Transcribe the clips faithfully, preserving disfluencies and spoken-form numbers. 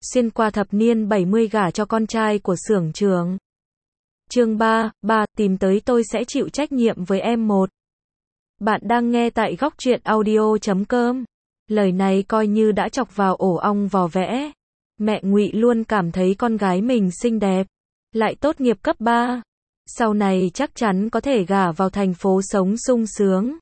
xuyên qua thập niên bảy mươi gả cho con trai của xưởng trưởng. Chương ba, ba, tìm tới tôi sẽ chịu trách nhiệm với em một. Bạn đang nghe tại góc truyện audio chấm com. Lời này coi như đã chọc vào ổ ong vò vẽ. Mẹ Ngụy luôn cảm thấy con gái mình xinh đẹp, lại tốt nghiệp cấp ba. Sau này chắc chắn có thể gả vào thành phố sống sung sướng.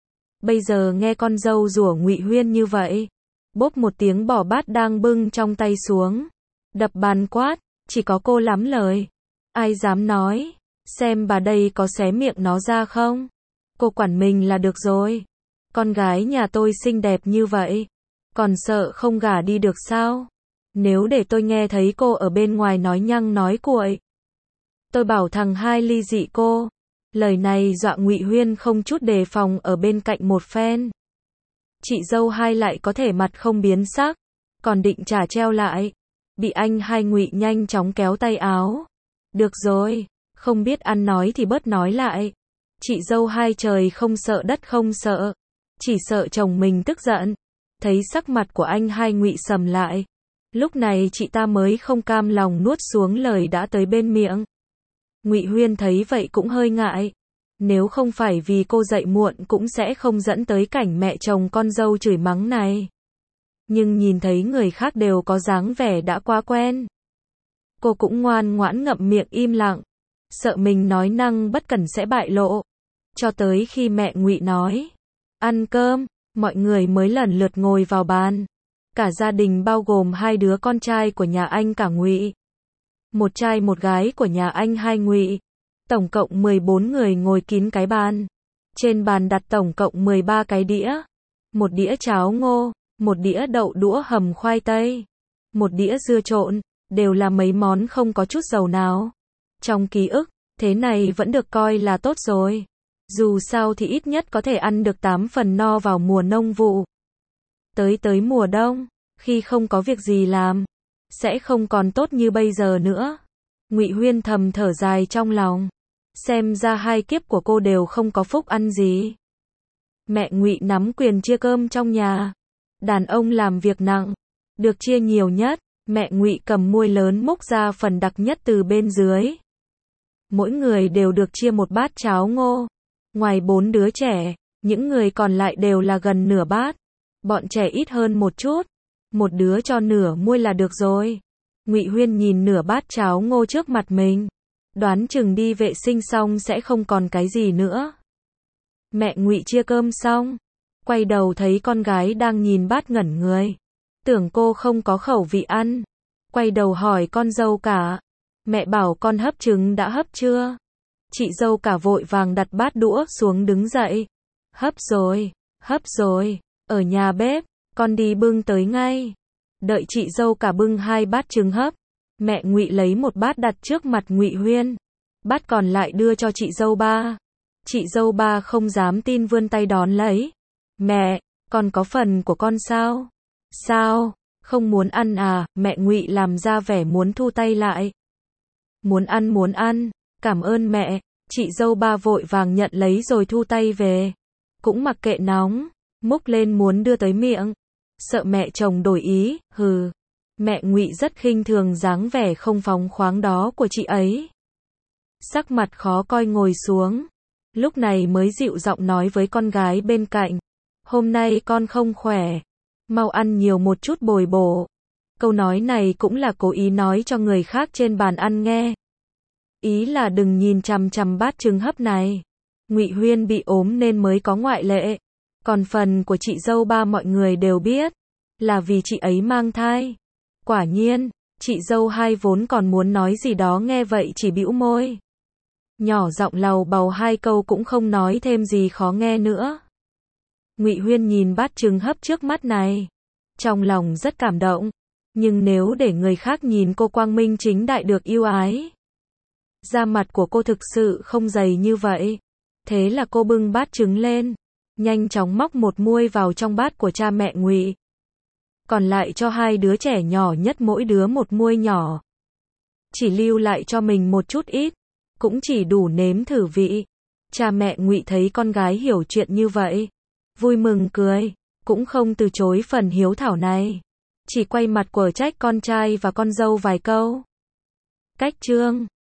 Bây giờ nghe con dâu rủa Ngụy Huyên như vậy, bốp một tiếng bỏ bát đang bưng trong tay xuống, đập bàn quát, chỉ có cô lắm lời. Ai dám nói, xem bà đây có xé miệng nó ra không? Cô quản mình là được rồi. Con gái nhà tôi xinh đẹp như vậy, còn sợ không gả đi được sao? Nếu để tôi nghe thấy cô ở bên ngoài nói nhăng nói cuội, tôi bảo thằng hai ly dị cô. Lời này dọa Ngụy Huyên không chút đề phòng ở bên cạnh một phen. Chị dâu hai lại có thể mặt không biến sắc, còn định trả treo lại, bị anh hai Ngụy nhanh chóng kéo tay áo. Được rồi, không biết ăn nói thì bớt nói lại. Chị dâu hai trời không sợ đất không sợ, chỉ sợ chồng mình tức giận. Thấy sắc mặt của anh hai Ngụy sầm lại, lúc này chị ta mới không cam lòng nuốt xuống lời đã tới bên miệng. Ngụy Huyên thấy vậy cũng hơi ngại. Nếu không phải vì cô dậy muộn cũng sẽ không dẫn tới cảnh mẹ chồng con dâu chửi mắng này. Nhưng nhìn thấy người khác đều có dáng vẻ đã quá quen, cô cũng ngoan ngoãn ngậm miệng im lặng, sợ mình nói năng bất cẩn sẽ bại lộ. Cho tới khi mẹ Ngụy nói, ăn cơm, mọi người mới lần lượt ngồi vào bàn. Cả gia đình bao gồm hai đứa con trai của nhà anh cả Ngụy, một trai một gái của nhà anh hai Ngụy. Tổng cộng mười bốn người ngồi kín cái bàn. Trên bàn đặt tổng cộng mười ba cái đĩa. Một đĩa cháo ngô, một đĩa đậu đũa hầm khoai tây, một đĩa dưa trộn, đều là mấy món không có chút dầu nào. Trong ký ức, thế này vẫn được coi là tốt rồi. Dù sao thì ít nhất có thể ăn được tám phần no vào mùa nông vụ. Tới tới mùa đông, khi không có việc gì làm, sẽ không còn tốt như bây giờ nữa. Ngụy Huyên thầm thở dài trong lòng. Xem ra hai kiếp của cô đều không có phúc ăn gì. Mẹ Ngụy nắm quyền chia cơm trong nhà. Đàn ông làm việc nặng, được chia nhiều nhất. Mẹ Ngụy cầm muôi lớn múc ra phần đặc nhất từ bên dưới. Mỗi người đều được chia một bát cháo ngô. Ngoài bốn đứa trẻ, những người còn lại đều là gần nửa bát. Bọn trẻ ít hơn một chút, một đứa cho nửa muôi là được rồi. Ngụy Huyên nhìn nửa bát cháo ngô trước mặt mình, đoán chừng đi vệ sinh xong sẽ không còn cái gì nữa. Mẹ Ngụy chia cơm xong, quay đầu thấy con gái đang nhìn bát ngẩn người, tưởng cô không có khẩu vị ăn, quay đầu hỏi con dâu cả, mẹ bảo con hấp trứng đã hấp chưa? Chị dâu cả vội vàng đặt bát đũa xuống đứng dậy, hấp rồi, hấp rồi, ở nhà bếp, con đi bưng tới ngay. Đợi chị dâu cả bưng hai bát trứng hấp, mẹ Ngụy lấy một bát đặt trước mặt Ngụy Huyên, bát còn lại đưa cho chị dâu ba. Chị dâu ba không dám tin vươn tay đón lấy. Mẹ, con có phần của con sao? Sao, không muốn ăn à? Mẹ Ngụy làm ra vẻ muốn thu tay lại. Muốn ăn muốn ăn, cảm ơn mẹ. Chị dâu ba vội vàng nhận lấy rồi thu tay về. Cũng mặc kệ nóng, múc lên muốn đưa tới miệng. Sợ mẹ chồng đổi ý, hừ. Mẹ Ngụy rất khinh thường dáng vẻ không phóng khoáng đó của chị ấy. Sắc mặt khó coi ngồi xuống, lúc này mới dịu giọng nói với con gái bên cạnh. Hôm nay con không khỏe, mau ăn nhiều một chút bồi bổ. Câu nói này cũng là cố ý nói cho người khác trên bàn ăn nghe. Ý là đừng nhìn chằm chằm bát trứng hấp này. Ngụy Huyên bị ốm nên mới có ngoại lệ. Còn phần của chị dâu ba mọi người đều biết, là vì chị ấy mang thai. Quả nhiên, chị dâu hai vốn còn muốn nói gì đó nghe vậy chỉ bĩu môi. Nhỏ giọng lầu bầu hai câu cũng không nói thêm gì khó nghe nữa. Ngụy Huyên nhìn bát trứng hấp trước mắt này, trong lòng rất cảm động. Nhưng nếu để người khác nhìn cô quang minh chính đại được yêu ái, da mặt của cô thực sự không dày như vậy. Thế là cô bưng bát trứng lên, nhanh chóng móc một muôi vào trong bát của cha mẹ Ngụy, còn lại cho hai đứa trẻ nhỏ nhất mỗi đứa một muôi nhỏ. Chỉ lưu lại cho mình một chút ít, cũng chỉ đủ nếm thử vị. Cha mẹ Ngụy thấy con gái hiểu chuyện như vậy, vui mừng cười, cũng không từ chối phần hiếu thảo này. chỉ quay mặt quở trách con trai và con dâu vài câu. Cách chương